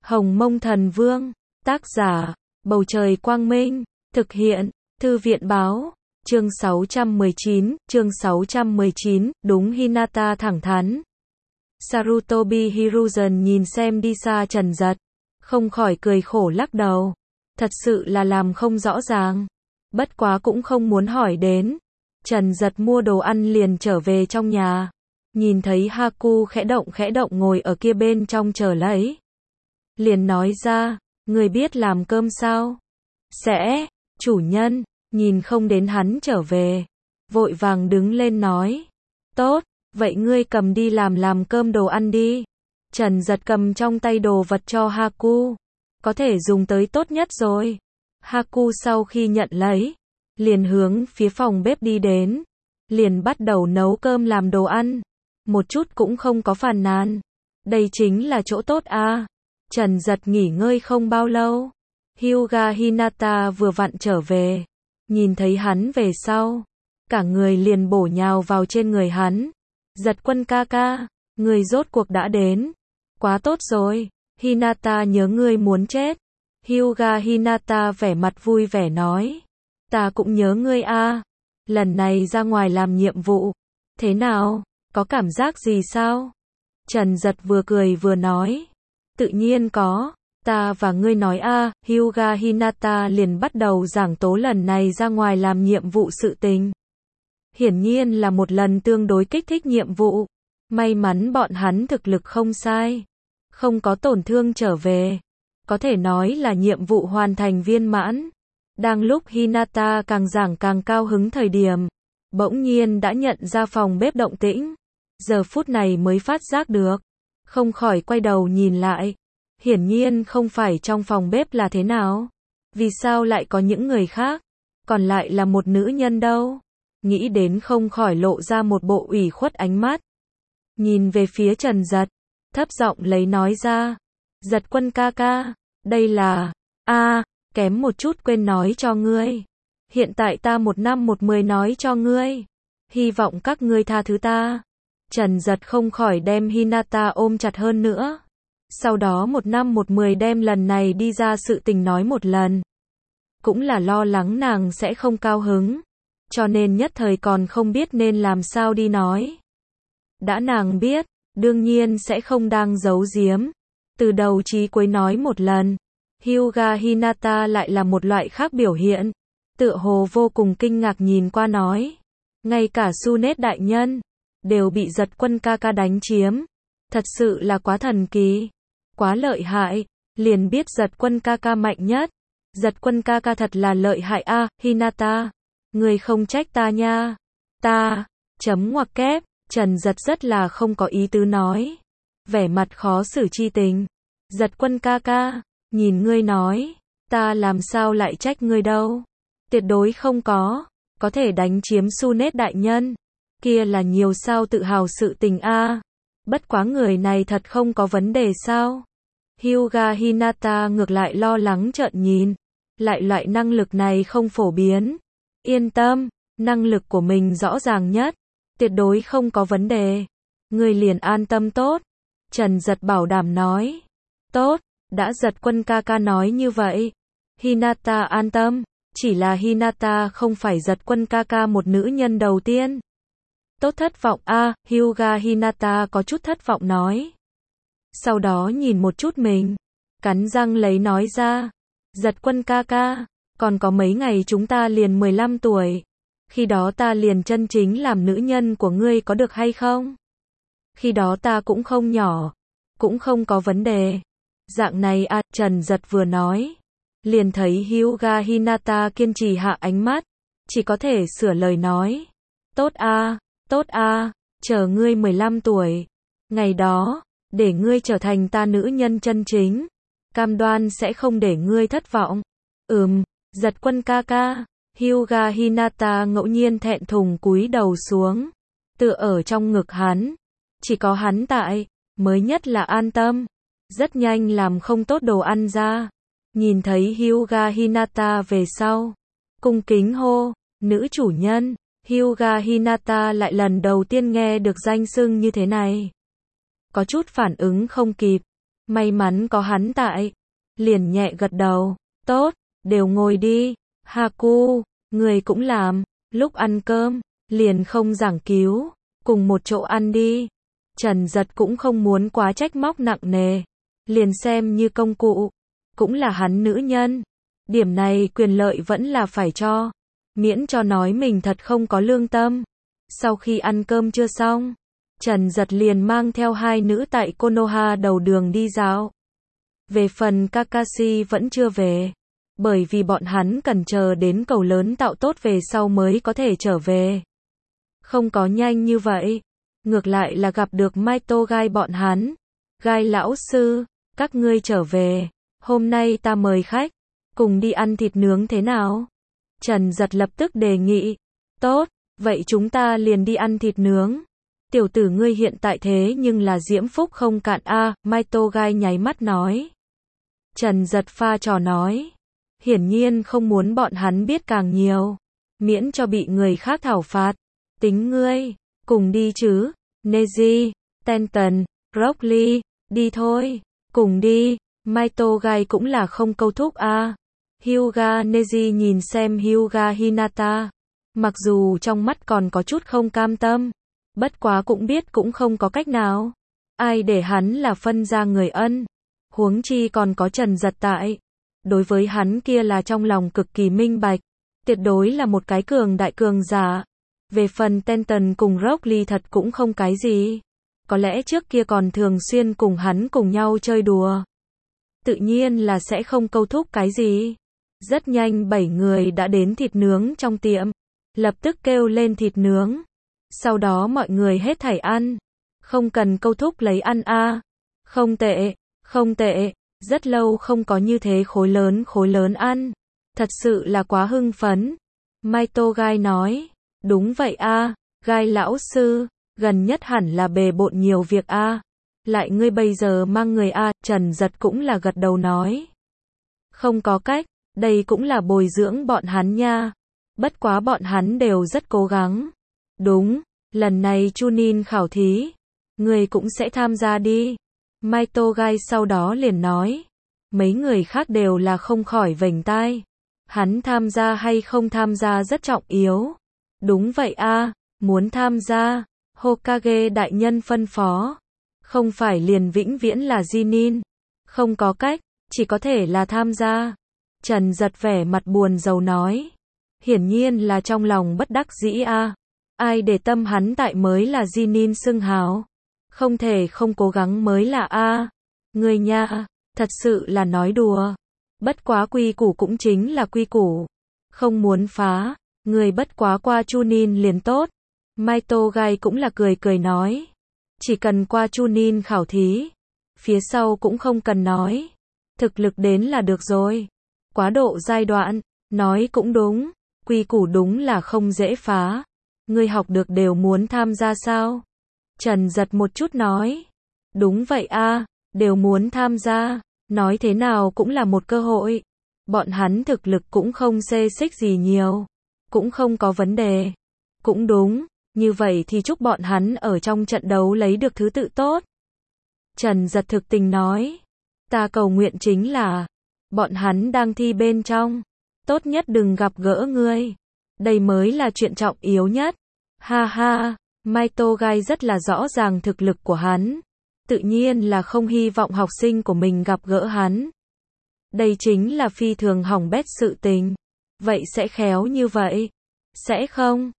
Hồng Mông Thần Vương, tác giả, Bầu Trời Quang Minh, thực hiện, Thư viện Báo, chương 619, đúng Hinata thẳng thắn. Sarutobi Hiruzen nhìn xem đi xa Trần Giật, không khỏi cười khổ lắc đầu, thật sự là làm không rõ ràng, bất quá cũng không muốn hỏi đến. Trần Giật mua đồ ăn liền trở về trong nhà, nhìn thấy Haku khẽ động ngồi ở kia bên trong chờ lấy. Liền nói ra, người biết làm cơm sao? Sẽ, chủ nhân, nhìn không đến hắn trở về, vội vàng đứng lên nói, tốt, vậy ngươi cầm đi làm cơm đồ ăn đi. Trần Giật cầm trong tay đồ vật cho Haku, có thể dùng tới tốt nhất rồi. Haku sau khi nhận lấy, liền hướng phía phòng bếp đi đến, liền bắt đầu nấu cơm làm đồ ăn, một chút cũng không có phàn nàn. Đây chính là chỗ tốt à. Trần Giật nghỉ ngơi không bao lâu, Hyuga Hinata vừa vặn trở về, nhìn thấy hắn về sau, cả người liền bổ nhào vào trên người hắn. Giật Quân ca ca, người rốt cuộc đã đến, quá tốt rồi, Hinata nhớ ngươi muốn chết. Hyuga Hinata vẻ mặt vui vẻ nói, ta cũng nhớ ngươi a, lần này ra ngoài làm nhiệm vụ, thế nào, có cảm giác gì sao? Trần Giật vừa cười vừa nói, tự nhiên có, ta và ngươi nói a. Hyuga Hinata liền bắt đầu giảng tố lần này ra ngoài làm nhiệm vụ sự tình. Hiển nhiên là một lần tương đối kích thích nhiệm vụ, may mắn bọn hắn thực lực không sai, không có tổn thương trở về, có thể nói là nhiệm vụ hoàn thành viên mãn. Đang lúc Hinata càng giảng càng cao hứng thời điểm, bỗng nhiên đã nhận ra phòng bếp động tĩnh, giờ phút này mới phát giác được, không khỏi quay đầu nhìn lại, hiển nhiên không phải trong phòng bếp là thế nào, vì sao lại có những người khác, còn lại là một nữ nhân đâu, nghĩ đến không khỏi lộ ra một bộ ủy khuất ánh mắt, nhìn về phía Trần Giật, thấp giọng lấy nói ra, Giật Quân ca ca, đây là, kém một chút quên nói cho ngươi, hiện tại ta 1 năm 10 nói cho ngươi, hy vọng các ngươi tha thứ ta. Trần Giật không khỏi đem Hinata ôm chặt hơn nữa, sau đó 1 năm 10 đem lần này đi ra sự tình nói một lần, cũng là lo lắng nàng sẽ không cao hứng, cho nên nhất thời còn không biết nên làm sao đi nói. Đã nàng biết, đương nhiên sẽ không đang giấu giếm, từ đầu chí cuối nói một lần. Hyuga Hinata lại là một loại khác biểu hiện, tựa hồ vô cùng kinh ngạc nhìn qua nói, ngay cả Sunet đại nhân đều bị Giật Quân ca ca đánh chiếm, thật sự là quá thần kỳ, quá lợi hại, liền biết Giật Quân ca ca mạnh nhất, Giật Quân ca ca thật là lợi hại a. Hinata, người không trách ta nha, ta, chấm ngoặc kép. Trần Giật rất là không có ý tứ nói, vẻ mặt khó xử chi tình, Giật Quân ca ca, nhìn ngươi nói, ta làm sao lại trách ngươi đâu, tuyệt đối không có thể đánh chiếm Sunet đại nhân, kia là nhiều sao tự hào sự tình a. Bất quá người này thật không có vấn đề sao? Hyuga Hinata ngược lại lo lắng trợn nhìn, lại loại năng lực này không phổ biến, yên tâm, năng lực của mình rõ ràng nhất, tuyệt đối không có vấn đề, ngươi liền an tâm tốt. Trần Giật bảo đảm nói, tốt, đã Giật Quân ca ca nói như vậy, Hinata an tâm, chỉ là Hinata không phải Giật Quân ca ca một nữ nhân đầu tiên. Tốt thất vọng a. Hyuga Hinata có chút thất vọng nói. Sau đó nhìn một chút mình, cắn răng lấy nói ra, Giật Quân ca ca, còn có mấy ngày chúng ta liền 15 tuổi, khi đó ta liền chân chính làm nữ nhân của ngươi có được hay không? Khi đó ta cũng không nhỏ, cũng không có vấn đề. Dạng này a. Trần Giật vừa nói, liền thấy Hyuga Hinata kiên trì hạ ánh mắt, chỉ có thể sửa lời nói, tốt a, chờ ngươi 15 tuổi, ngày đó, để ngươi trở thành ta nữ nhân chân chính, cam đoan sẽ không để ngươi thất vọng. Giật Quân ca ca. Hyuga Hinata ngẫu nhiên thẹn thùng cúi đầu xuống, tựa ở trong ngực hắn, chỉ có hắn tại, mới nhất là an tâm, rất nhanh làm không tốt đồ ăn ra, nhìn thấy Hyuga Hinata về sau, cung kính hô, nữ chủ nhân. Hyuga Hinata lại lần đầu tiên nghe được danh xưng như thế này, có chút phản ứng không kịp, May mắn có hắn tại. Liền nhẹ gật đầu. Tốt, đều ngồi đi. Haku, người cũng làm. Lúc ăn cơm, liền không giảng cứu. Cùng một chỗ ăn đi. Trần Giật cũng không muốn quá trách móc nặng nề. Liền xem như công cụ. Cũng là hắn nữ nhân. Điểm này quyền lợi vẫn là phải cho. Miễn cho nói mình thật không có lương tâm. Sau khi ăn cơm chưa xong, Trần Giật liền mang theo hai nữ tại Konoha đầu đường đi dạo. Về phần Kakashi vẫn chưa về. Bởi vì bọn hắn cần chờ đến cầu lớn tạo tốt về sau mới có thể trở về. Không có nhanh như vậy. Ngược lại là gặp được Maito Gai bọn hắn. Gai lão sư, các ngươi trở về. Hôm nay ta mời khách. Cùng đi ăn thịt nướng thế nào? Trần Giật lập tức đề nghị. Tốt, vậy chúng ta liền đi ăn thịt nướng. Tiểu tử ngươi hiện tại thế nhưng là diễm phúc không cạn a. Maito Gai nháy mắt nói. Trần Giật pha trò nói. Hiển nhiên không muốn bọn hắn biết càng nhiều. Miễn cho bị người khác thảo phạt. Tính ngươi, cùng đi chứ. Neji, Tenten, Rock Lee, đi thôi. Cùng đi. Maito Gai cũng là không câu thúc a. Hyuga Neji nhìn xem Hyuga Hinata. Mặc dù trong mắt còn có chút không cam tâm. Bất quá cũng biết cũng không có cách nào. Ai để hắn là phân ra người ân. Huống chi còn có Trần Giật tại. Đối với hắn kia là trong lòng cực kỳ minh bạch. Tuyệt đối là một cái cường đại cường giả. Về phần Tenten cùng Rock Lee thật cũng không cái gì. Có lẽ trước kia còn thường xuyên cùng hắn cùng nhau chơi đùa. Tự nhiên là sẽ không câu thúc cái gì. Rất nhanh 7 người đã đến thịt nướng trong tiệm. Lập tức kêu lên thịt nướng. Sau đó mọi người hết thảy ăn. Không cần câu thúc lấy ăn a. Không tệ, không tệ. Rất lâu không có như thế khối lớn ăn. Thật sự là quá hưng phấn. Maito Gai nói. Đúng vậy a. Gai lão sư. Gần nhất hẳn là bề bộn nhiều việc a. Lại ngươi bây giờ mang người a. Trần Giật cũng là gật đầu nói. Không có cách. Đây cũng là bồi dưỡng bọn hắn nha. Bất quá bọn hắn đều rất cố gắng. Đúng. Lần này Chunin khảo thí. Người cũng sẽ tham gia đi. Maito Gai sau đó liền nói. Mấy người khác đều là không khỏi vểnh tai. Hắn tham gia hay không tham gia rất trọng yếu. Đúng vậy a. Muốn tham gia. Hokage đại nhân phân phó. Không phải liền vĩnh viễn là Jinin. Không có cách. Chỉ có thể là tham gia. Trần Giật vẻ mặt buồn rầu nói. Hiển nhiên là trong lòng bất đắc dĩ a. Ai để tâm hắn tại mới là Jinin xưng hào. Không thể không cố gắng mới là a. Người nha, thật sự là nói đùa. Bất quá quy củ cũng chính là quy củ. Không muốn phá, người bất quá qua Chunin liền tốt. Maito Gai cũng là cười cười nói. Chỉ cần qua Chunin khảo thí. Phía sau cũng không cần nói. Thực lực đến là được rồi. Quá độ giai đoạn, nói cũng đúng. Quy củ đúng là không dễ phá. Ngươi học được đều muốn tham gia sao? Trần Giật một chút nói. Đúng vậy a, đều muốn tham gia. Nói thế nào cũng là một cơ hội. Bọn hắn thực lực cũng không xê xích gì nhiều. Cũng không có vấn đề. Cũng đúng, như vậy thì chúc bọn hắn ở trong trận đấu lấy được thứ tự tốt. Trần Giật thực tình nói. Ta cầu nguyện chính là bọn hắn đang thi bên trong. Tốt nhất đừng gặp gỡ ngươi. Đây mới là chuyện trọng yếu nhất. Ha ha, Maito Gai rất là rõ ràng thực lực của hắn. Tự nhiên là không hy vọng học sinh của mình gặp gỡ hắn. Đây chính là phi thường hỏng bét sự tình. Vậy sẽ khéo như vậy? Sẽ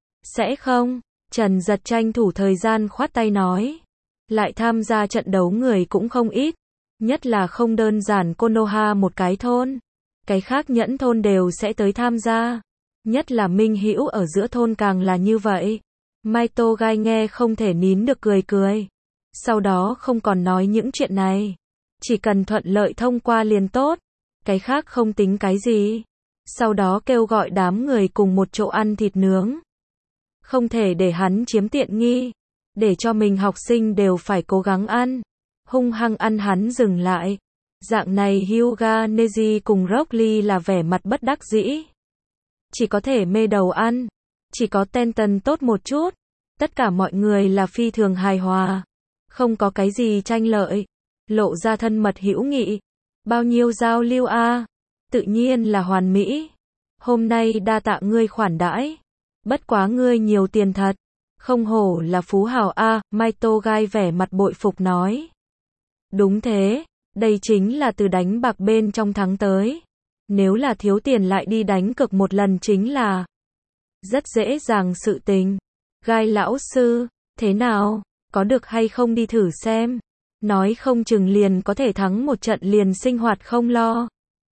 không. Trần Giật tranh thủ thời gian khoát tay nói. Lại tham gia trận đấu người cũng không ít. Nhất là không đơn giản Konoha một cái thôn. Cái khác nhẫn thôn đều sẽ tới tham gia. Nhất là Minh Hữu ở giữa thôn càng là như vậy. Maito Gai nghe không thể nín được cười cười. Sau đó không còn nói những chuyện này. Chỉ cần thuận lợi thông qua liền tốt. Cái khác không tính cái gì. Sau đó kêu gọi đám người cùng một chỗ ăn thịt nướng. Không thể để hắn chiếm tiện nghi. Để cho mình học sinh đều phải cố gắng ăn. Hung hăng ăn hắn dừng lại. Dạng này Hyuga Neji cùng Rock Lee là vẻ mặt bất đắc dĩ. Chỉ có thể mê đầu ăn. Chỉ có Tenten tốt một chút. Tất cả mọi người là phi thường hài hòa. Không có cái gì tranh lợi. lộ ra thân mật hữu nghị. Bao nhiêu giao lưu a, tự nhiên là hoàn mỹ. Hôm nay đa tạ ngươi khoản đãi. Bất quá ngươi nhiều tiền thật. Không hổ là phú hào a, Mai Tô Gai vẻ mặt bội phục nói. Đúng thế, đây chính là từ đánh bạc bên trong thắng tới. Nếu là thiếu tiền lại đi đánh cược một lần chính là rất dễ dàng sự tình. Gai lão sư, thế nào, có được hay không đi thử xem. Nói không chừng liền có thể thắng một trận liền sinh hoạt không lo.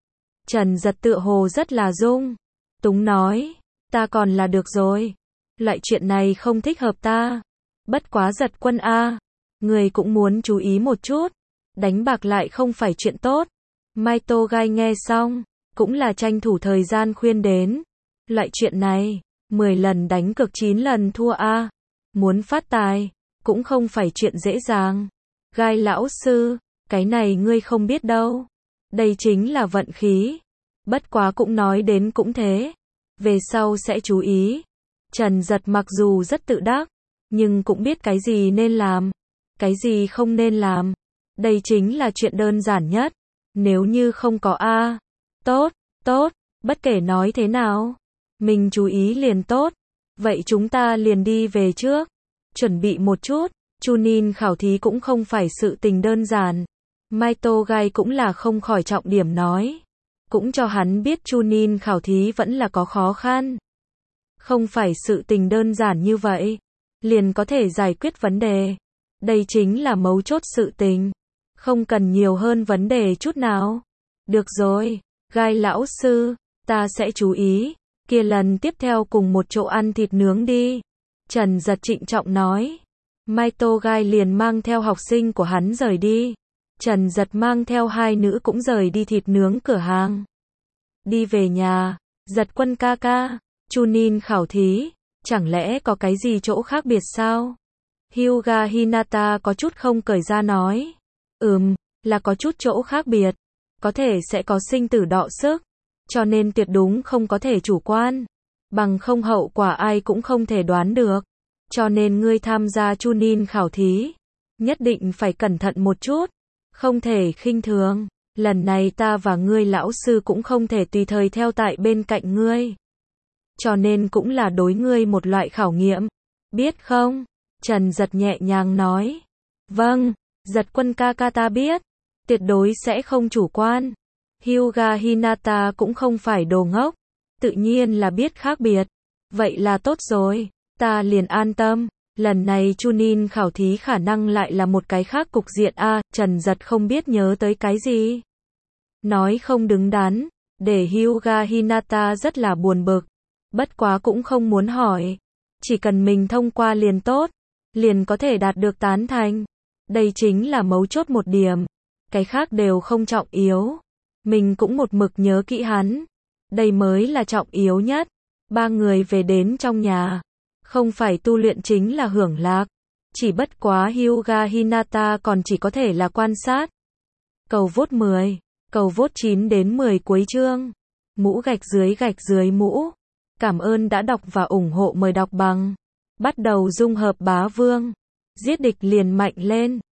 Trần Giật tựa hồ rất là dung túng nói, ta còn là được rồi. Loại chuyện này không thích hợp ta. Bất quá Giật Quân a, người cũng muốn chú ý một chút. Đánh bạc lại không phải chuyện tốt. Mai Tô Gai nghe xong, cũng là tranh thủ thời gian khuyên đến. Loại chuyện này, 10 lần đánh cược 9 lần thua a. Muốn phát tài, cũng không phải chuyện dễ dàng. Gai lão sư, cái này ngươi không biết đâu. Đây chính là vận khí. Bất quá cũng nói đến cũng thế. Về sau sẽ chú ý. Trần Giật mặc dù rất tự đắc, nhưng cũng biết cái gì nên làm, cái gì không nên làm. Đây chính là chuyện đơn giản nhất. Nếu như không có a, tốt, tốt, bất kể nói thế nào, mình chú ý liền tốt. Vậy chúng ta liền đi về trước. Chuẩn bị một chút, Chunin khảo thí cũng không phải sự tình đơn giản. Mai Tô Gai cũng là không khỏi trọng điểm nói. Cũng cho hắn biết Chunin khảo thí vẫn là có khó khăn. Không phải sự tình đơn giản như vậy, liền có thể giải quyết vấn đề. Đây chính là mấu chốt sự tình. Không cần nhiều hơn vấn đề chút nào. Được rồi, Gai lão sư, ta sẽ chú ý. Kia lần tiếp theo cùng một chỗ ăn thịt nướng đi. Trần Giật trịnh trọng nói. Mai Tô Gai liền mang theo học sinh của hắn rời đi. Trần Giật mang theo hai nữ cũng rời đi thịt nướng cửa hàng. Đi về nhà, Giật Quân ca ca, Chunin khảo thí, chẳng lẽ có cái gì chỗ khác biệt sao? Hyuga Hinata có chút không cởi ra nói. Là có chút chỗ khác biệt. Có thể sẽ có sinh tử đọ sức. Cho nên tuyệt đúng không có thể chủ quan. Bằng không hậu quả ai cũng không thể đoán được. Cho nên ngươi tham gia Chunin khảo thí, nhất định phải cẩn thận một chút. Không thể khinh thường. Lần này ta và ngươi lão sư cũng không thể tùy thời theo tại bên cạnh ngươi. Cho nên cũng là đối ngươi một loại khảo nghiệm. Biết không? Trần Giật nhẹ nhàng nói. Vâng, Giật Quân ca ca ta biết. Tuyệt đối sẽ không chủ quan. Hyuga Hinata cũng không phải đồ ngốc. Tự nhiên là biết khác biệt. Vậy là tốt rồi. Ta liền an tâm. Lần này Chunin khảo thí khả năng lại là một cái khác cục diện a. Trần Giật không biết nhớ tới cái gì. Nói không đứng đắn. Để Hyuga Hinata rất là buồn bực. Bất quá cũng không muốn hỏi. Chỉ cần mình thông qua liền tốt. Liền có thể đạt được tán thành. Đây chính là mấu chốt một điểm. Cái khác đều không trọng yếu. Mình cũng một mực nhớ kỹ hắn. Đây mới là trọng yếu nhất. Ba người về đến trong nhà. Không phải tu luyện chính là hưởng lạc. Chỉ bất quá Hyuga Hinata còn chỉ có thể là quan sát. Cầu vote 10. Cầu vote 9 đến 10 cuối chương. Mũ gạch dưới mũ. Cảm ơn đã đọc và ủng hộ, mời đọc bằng. Bắt đầu dung hợp bá vương. Giết địch liền mạnh lên.